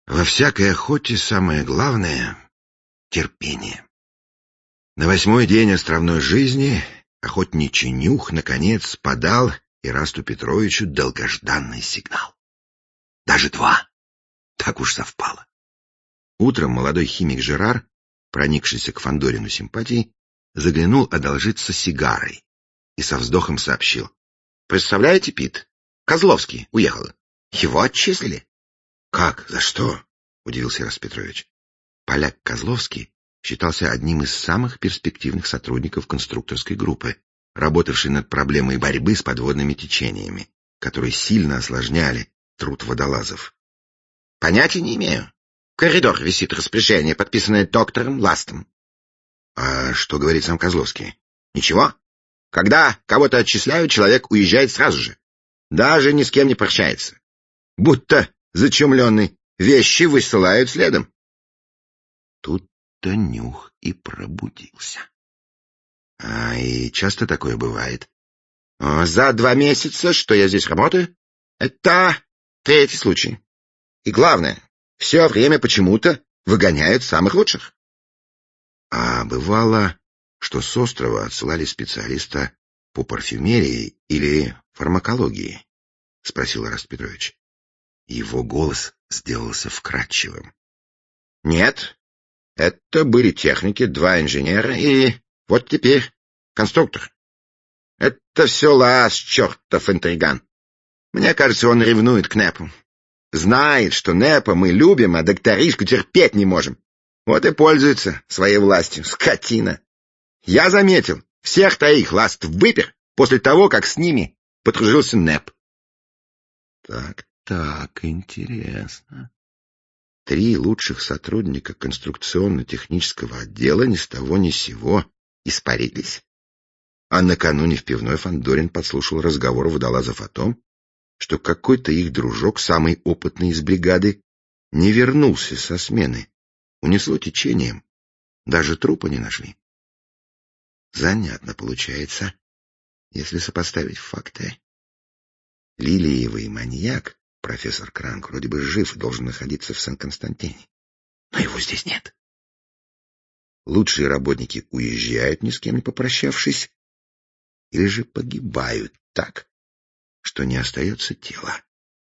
Во всякой охоте самое главное — терпение. На 8-й день островной жизни охотничий нюх наконец подал Ирасту Петровичу долгожданный сигнал. Даже 2. Так уж совпало. Утром молодой химик Жерар, проникшийся к Фандорину симпатией, заглянул одолжиться сигарой и со вздохом сообщил: «Представляете, Пит, Козловский уехал. Его отчислили». «Как? За что?» — удивился Ираст Петрович. Поляк Козловский считался одним из самых перспективных сотрудников конструкторской группы, работавшей над проблемой борьбы с подводными течениями, которые сильно осложняли труд водолазов. «Понятия не имею. В коридор висит распоряжение, подписанное доктором Ластом». «А что говорит сам Козловский?» «Ничего. Когда кого-то отчисляют, человек уезжает сразу же. Даже ни с кем не прощается. Будто зачумленный. Вещи высылают следом». Тут-то нюх и пробудился. И часто такое бывает? За 2 месяца, что я здесь работаю, это 3-й случай. И главное, все время почему-то выгоняют самых лучших. А бывало, что с острова отсылали специалиста по парфюмерии или фармакологии? — спросил Ираст Петрович. Его голос сделался вкрадчивым. — Нет, это были техники, 2 инженера и вот теперь конструктор. Это все Лаас, чертов интриган. Мне кажется, он ревнует к Непу. Знает, что Непа мы любим, а докторишку терпеть не можем. Вот и пользуется своей властью, скотина. Я заметил, всех 3 Ласт выпер после того, как с ними подружился Неп. Так, интересно. 3 лучших сотрудника конструкционно-технического отдела ни с того ни с сего испарились. А накануне в пивной Фандорин подслушал разговор водолазов о том, что какой-то их дружок, самый опытный из бригады, не вернулся со смены. Унесло течением. Даже трупа не нашли. Занятно получается, если сопоставить факты. Лилиевый маньяк, профессор Кранк, вроде бы жив и должен находиться в Сан-Константине. Но его здесь нет. Лучшие работники уезжают, ни с кем не попрощавшись, или же погибают так, что не остается тела.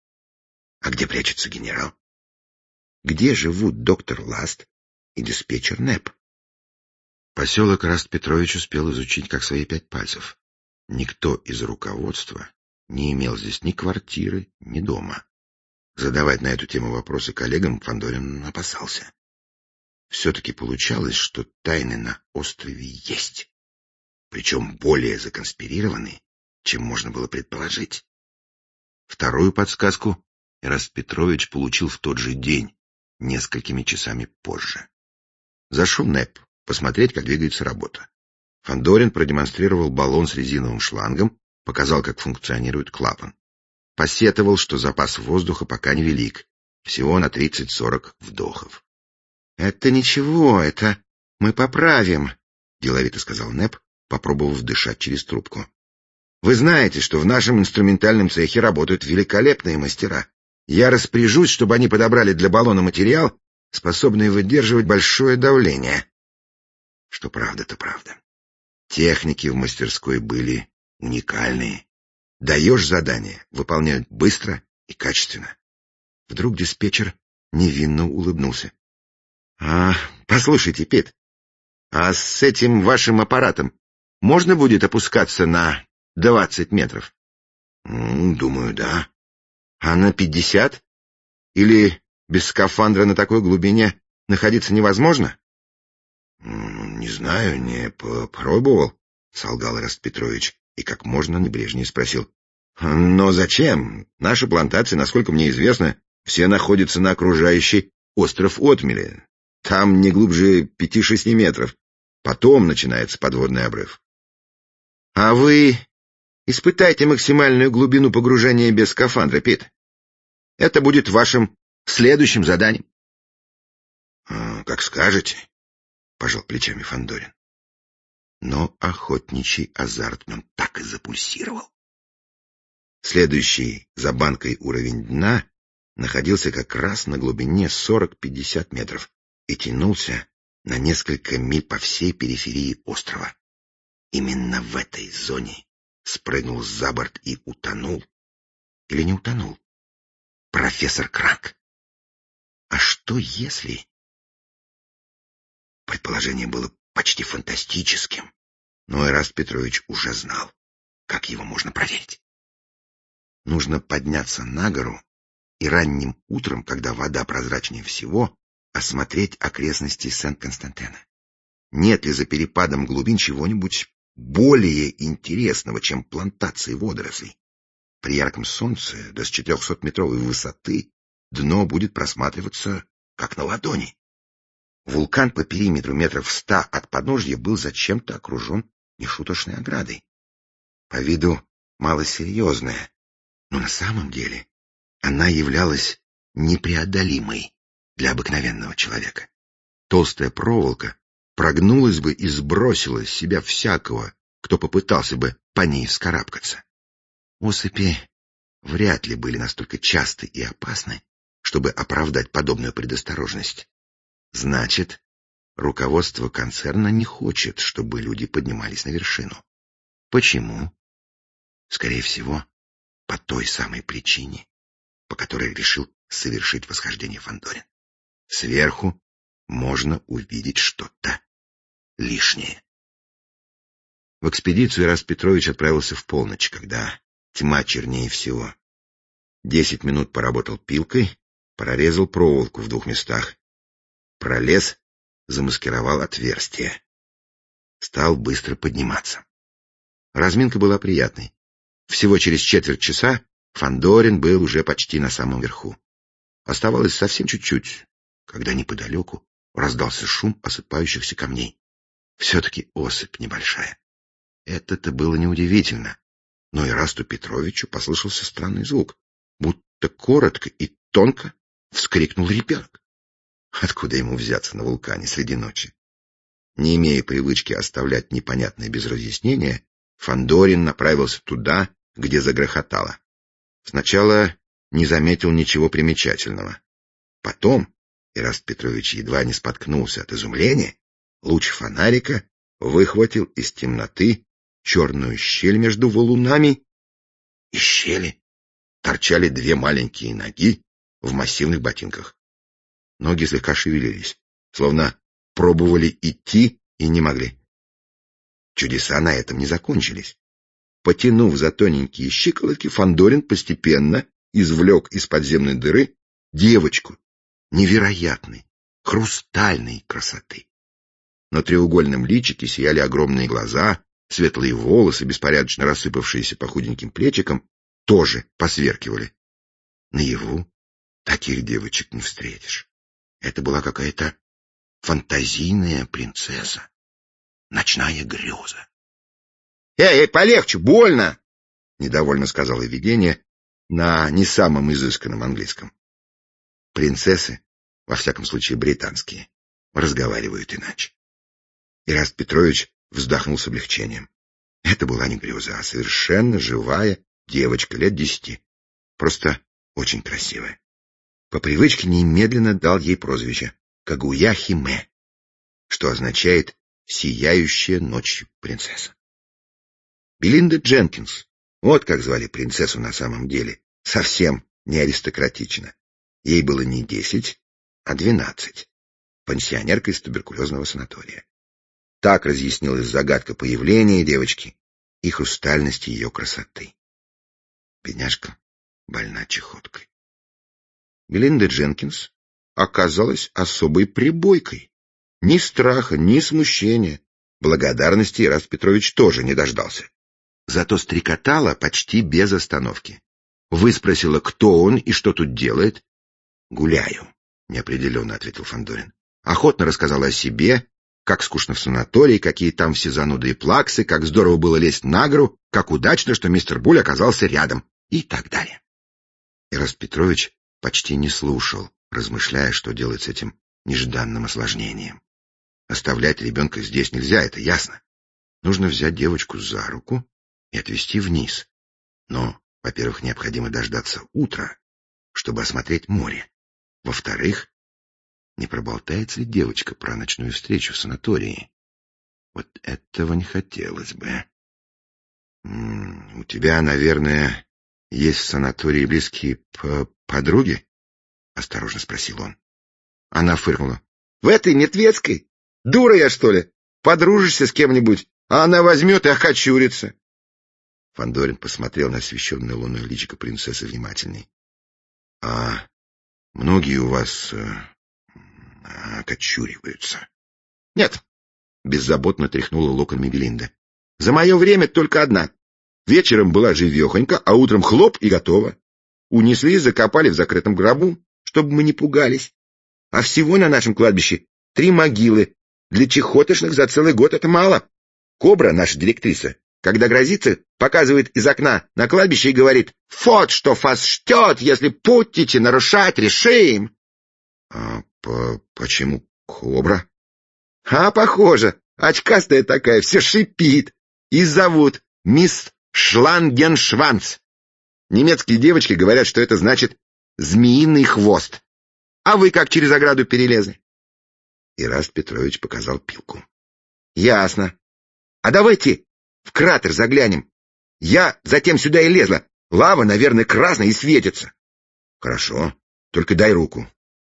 А где прячется генерал? Где живут доктор Ласт и диспетчер Неп? Поселок Ираст Петрович успел изучить как свои 5 пальцев. Никто из руководства не имел здесь ни квартиры, ни дома. Задавать на эту тему вопросы коллегам Фандорин опасался. Все-таки получалось, что тайны на острове есть. Причем более законспирированные, чем можно было предположить. Вторую подсказку Ираст Петрович получил в тот же день, несколькими часами позже. Зашел Неп посмотреть, как двигается работа. Фандорин продемонстрировал баллон с резиновым шлангом, показал, как функционирует клапан. Посетовал, что запас воздуха пока невелик, всего на 30-40 вдохов. — Это ничего, это мы поправим, — деловито сказал Неп, попробовав дышать через трубку. — Вы знаете, что в нашем инструментальном цехе работают великолепные мастера. Я распоряжусь, чтобы они подобрали для баллона материал, способный выдерживать большое давление. Что правда, то правда. Техники в мастерской были уникальные. Даешь задание, выполняют быстро и качественно. Вдруг диспетчер невинно улыбнулся. — Послушайте, Пит, а с этим вашим аппаратом можно будет опускаться на 20 метров? — Думаю, да. — А на 50? Или без скафандра на такой глубине находиться невозможно? — Не знаю, не попробовал, — солгал Ираст Петрович и как можно небрежнее спросил. — Но зачем? Наши плантации, насколько мне известно, все находятся на окружающий остров отмели. Там не глубже 5-6 метров. Потом начинается подводный обрыв. — А вы испытайте максимальную глубину погружения без скафандра, Пит. Это будет вашим следующим заданием. — Как скажете, — пожал плечами Фандорин. Но охотничий азарт в нем так и запульсировал. Следующий за банкой уровень дна находился как раз на глубине 40-50 метров и тянулся на несколько миль по всей периферии острова. Именно в этой зоне спрыгнул за борт и утонул. Или не утонул? Профессор Кранк. А что если... Предположение было почти фантастическим, но Эраст Петрович уже знал, как его можно проверить. Нужно подняться на гору и ранним утром, когда вода прозрачнее всего, осмотреть окрестности Сен-Константена. Нет ли за перепадом глубин чего-нибудь более интересного, чем плантации водорослей? При ярком солнце до 400-метровой высоты дно будет просматриваться как на ладони. Вулкан по периметру метров 100 от подножья был зачем-то окружен нешуточной оградой. По виду малосерьезная, но на самом деле она являлась непреодолимой для обыкновенного человека. Толстая проволока прогнулась бы и сбросила с себя всякого, кто попытался бы по ней вскарабкаться. Осыпи вряд ли были настолько часты и опасны, чтобы оправдать подобную предосторожность. Значит, руководство концерна не хочет, чтобы люди поднимались на вершину. Почему? Скорее всего, по той самой причине, по которой решил совершить восхождение Фандорин. Сверху можно увидеть что-то лишнее. В экспедицию Эраст Петрович отправился в полночь, когда тьма чернее всего. 10 минут поработал пилкой, прорезал проволоку в 2 местах. Пролез, замаскировал отверстие. Стал быстро подниматься. Разминка была приятной. Всего через четверть часа Фандорин был уже почти на самом верху. Оставалось совсем чуть-чуть, когда неподалеку раздался шум осыпающихся камней. Все-таки осыпь небольшая. Это-то было неудивительно. Но Эрасту Петровичу послышался странный звук, будто коротко и тонко вскрикнул ребенок. Откуда ему взяться на вулкане среди ночи? Не имея привычки оставлять непонятное без разъяснения, Фандорин направился туда, где загрохотало. Сначала не заметил ничего примечательного. Потом Эраст Петрович едва не споткнулся от изумления. Луч фонарика выхватил из темноты черную щель между валунами. Из щели торчали 2 маленькие ноги в массивных ботинках. Ноги слегка шевелились, словно пробовали идти и не могли. Чудеса на этом не закончились. Потянув за тоненькие щиколотки, Фандорин постепенно извлек из подземной дыры девочку невероятной, хрустальной красоты. На треугольном личике сияли огромные глаза, светлые волосы, беспорядочно рассыпавшиеся по худеньким плечикам, тоже посверкивали. Наяву таких девочек не встретишь. Это была какая-то фантазийная принцесса, ночная греза. «Эй, полегче, больно!» — недовольно сказала видение на не самом изысканном английском. Принцессы, во всяком случае британские, разговаривают иначе. Эраст Петрович вздохнул с облегчением. Это была не греза, а совершенно живая девочка лет 10, просто очень красивая. По привычке немедленно дал ей прозвище Кагуя Химе, что означает «сияющая ночью принцесса». Белинда Дженкинс, вот как звали принцессу на самом деле, совсем не аристократично. Ей было не 10, а 12, пансионерка из туберкулезного санатория. Так разъяснилась загадка появления девочки и хрустальности ее красоты. Бедняжка больна чахоткой. Белинда Дженкинс оказалась особой прибойкой. Ни страха, ни смущения. Благодарности Эраст Петрович тоже не дождался. Зато стрекотала почти без остановки. Выспросила, кто он и что тут делает. «Гуляю», — неопределенно ответил Фандорин. Охотно рассказала о себе, как скучно в санатории, какие там все зануды и плаксы, как здорово было лезть на гору, как удачно, что мистер Буль оказался рядом и так далее. Эраст Петрович почти не слушал, размышляя, что делать с этим нежданным осложнением. Оставлять ребенка здесь нельзя, это ясно. Нужно взять девочку за руку и отвезти вниз. Но, во-первых, необходимо дождаться утра, чтобы осмотреть море. Во-вторых, не проболтается ли девочка про ночную встречу в санатории? Вот этого не хотелось бы. У тебя, наверное, есть в санатории близкие подруги? Осторожно спросил он. Она фыркнула. В этой Мертвецкой? Дура я, что ли? Подружишься с кем-нибудь, а она возьмет и окочурится. Фандорин посмотрел на освещенное луной личико принцессы внимательней. — А многие у вас окочуриваются? — Нет, — беззаботно тряхнула локонами Белинда. — За мое время только одна. Вечером была живехонька, а утром хлоп и готово. Унесли и закопали в закрытом гробу, чтобы мы не пугались. А всего на нашем кладбище 3 могилы. Для чехотошных за целый год это мало. Кобра, наша директриса, когда грозится, показывает из окна на кладбище и говорит: «Вот что вас ждет, если будете нарушать режим». А почему кобра? А похоже, очкастая такая, все шипит. И зовут мисс Шлангеншванц. Немецкие девочки говорят, что это значит «змеиный хвост». А вы как через ограду перелезли? Ираст Петрович показал пилку. — Ясно. А давайте в кратер заглянем. Я затем сюда и лезла. Лава, наверное, красная и светится. — Хорошо, только дай руку.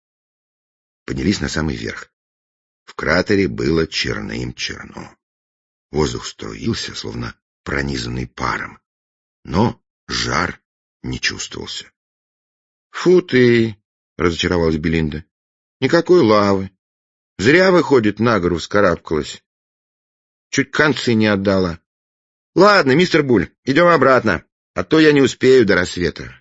Поднялись на самый верх. В кратере было черным-черно. Воздух струился, словно пронизанный паром. Но жар не чувствовался. — Фу ты! — разочаровалась Белинда. — Никакой лавы. Зря, выходит, на гору вскарабкалась. Чуть концы не отдала. Ладно, мистер Буль, идем обратно, а то я не успею до рассвета.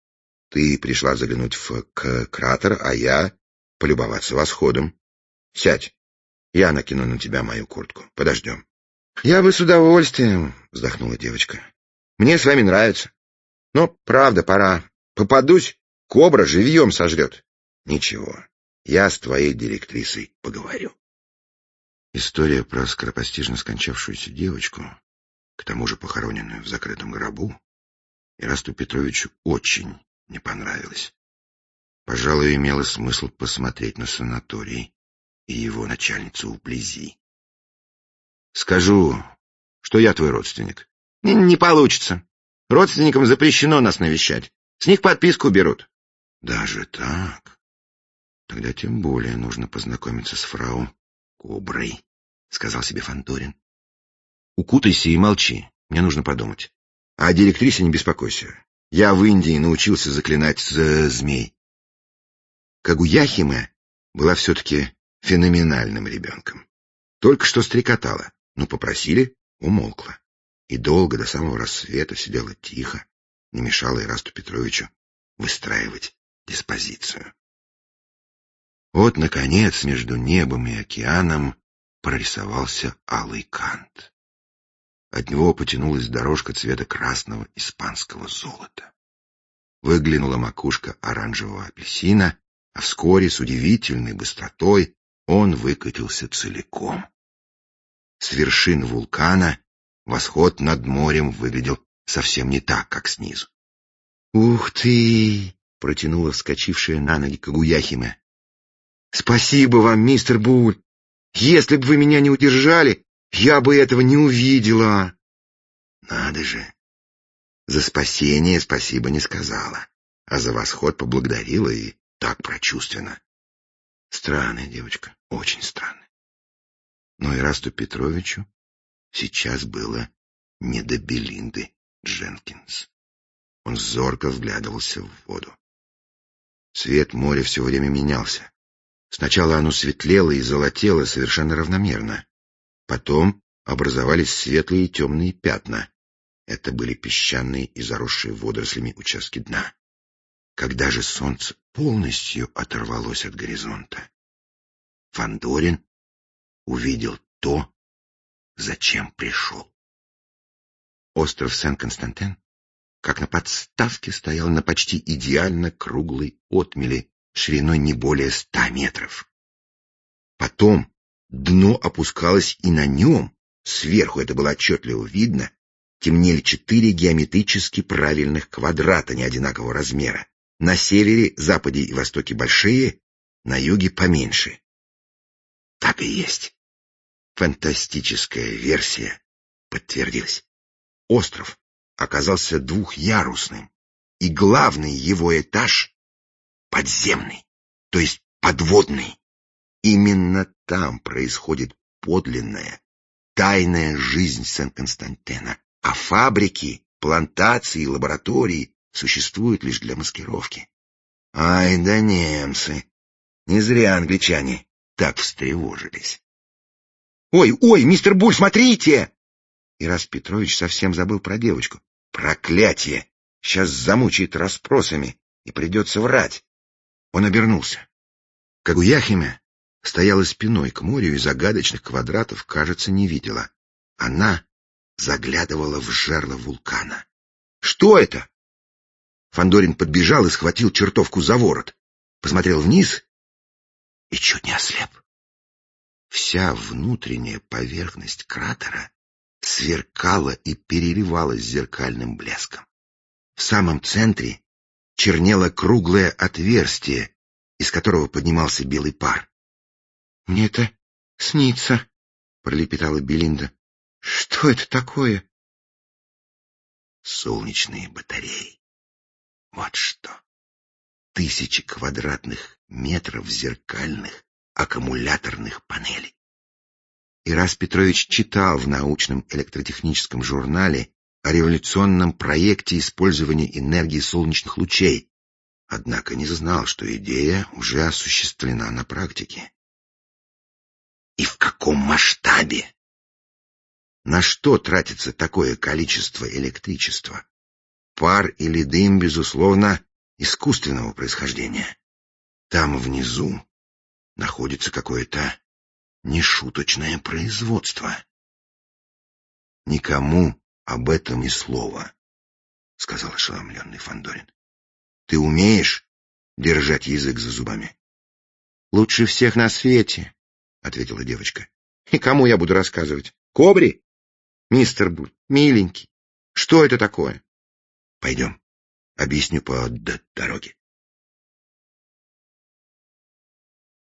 Ты пришла заглянуть в кратер, а я полюбоваться восходом. Сядь, я накину на тебя мою куртку. Подождем. Я бы с удовольствием, вздохнула девочка. Мне с вами нравится. Но, правда, пора. Попадусь, кобра живьем сожрет. Ничего. Я с твоей директрисой поговорю. История про скоропостижно скончавшуюся девочку, к тому же похороненную в закрытом гробу, Ирасту Петровичу очень не понравилась. Пожалуй, имело смысл посмотреть на санаторий и его начальницу вблизи. Скажу, что я твой родственник. Не получится. Родственникам запрещено нас навещать. С них подписку берут. Даже так? Тогда тем более нужно познакомиться с фрау Коброй, сказал себе Фандорин. Укутайся и молчи, мне нужно подумать. А о директрисе не беспокойся. Я в Индии научился заклинать змей. Кагуяхиме была все-таки феноменальным ребенком. Только что стрекотала, но попросили — умолкла. И долго, до самого рассвета, сидела тихо, не мешала Ирасту Петровичу выстраивать диспозицию. Вот, наконец, между небом и океаном прорисовался алый кант. От него потянулась дорожка цвета красного испанского золота. Выглянула макушка оранжевого апельсина, а вскоре с удивительной быстротой он выкатился целиком. С вершин вулкана восход над морем выглядел совсем не так, как снизу. «Ух ты!» — протянула вскочившая на ноги Кагуяхиме. «Спасибо вам, мистер Буль! Если бы вы меня не удержали, я бы этого не увидела!» Надо же! За спасение спасибо не сказала, а за восход поблагодарила и так прочувственно. Странная девочка, очень странная. Но Ирасту Петровичу сейчас было не до Белинды Дженкинс. Он зорко вглядывался в воду. Цвет моря все время менялся. Сначала оно светлело и золотело совершенно равномерно. Потом образовались светлые и темные пятна. Это были песчаные и заросшие водорослями участки дна. Когда же солнце полностью оторвалось от горизонта, Фандорин увидел то, зачем пришел. Остров Сен-Константин, как на подставке, стоял на почти идеально круглой отмели шириной не более 100 метров. Потом дно опускалось, и на нем, сверху это было отчетливо видно, темнели 4 геометрически правильных квадрата неодинакового размера, На севере, западе и востоке большие, на юге поменьше. Так и есть. Фантастическая версия подтвердилась. Остров оказался двухъярусным, и главный его этаж подземный, то есть подводный. Именно там происходит подлинная, тайная жизнь Сен-Константина, а фабрики, плантации, лаборатории существуют лишь для маскировки. Ай да немцы! Не зря англичане так встревожились. «Ой, ой, мистер Буль, смотрите!» Ирас Петрович совсем забыл про девочку. «Проклятие! Сейчас замучает расспросами, и придется врать». Он обернулся. Кагуяхиме стояла спиной к морю и загадочных квадратов, кажется, не видела. Она заглядывала в жерло вулкана. «Что это?» Фандорин подбежал и схватил чертовку за ворот. Посмотрел вниз и чуть не ослеп. Вся внутренняя поверхность кратера сверкала и переливалась зеркальным блеском. В самом центре чернело круглое отверстие, из которого поднимался белый пар. — Мне это снится, — пролепетала Белинда. — Что это такое? — Солнечные батареи. Вот что. 1000 квадратных метров зеркальных аккумуляторных панелей. Ирас Петрович читал в научном электротехническом журнале о революционном проекте использования энергии солнечных лучей, однако не знал, что идея уже осуществлена на практике. И в каком масштабе? На что тратится такое количество электричества? Пар или дым, безусловно, искусственного происхождения. Там внизу находится какое-то нешуточное производство. — Никому об этом ни слова, — сказал ошеломленный Фандорин. — Ты умеешь держать язык за зубами? — Лучше всех на свете, — ответила девочка. — И кому я буду рассказывать? Кобре? Мистер Буль, миленький, что это такое? — Пойдем, объясню по дороге.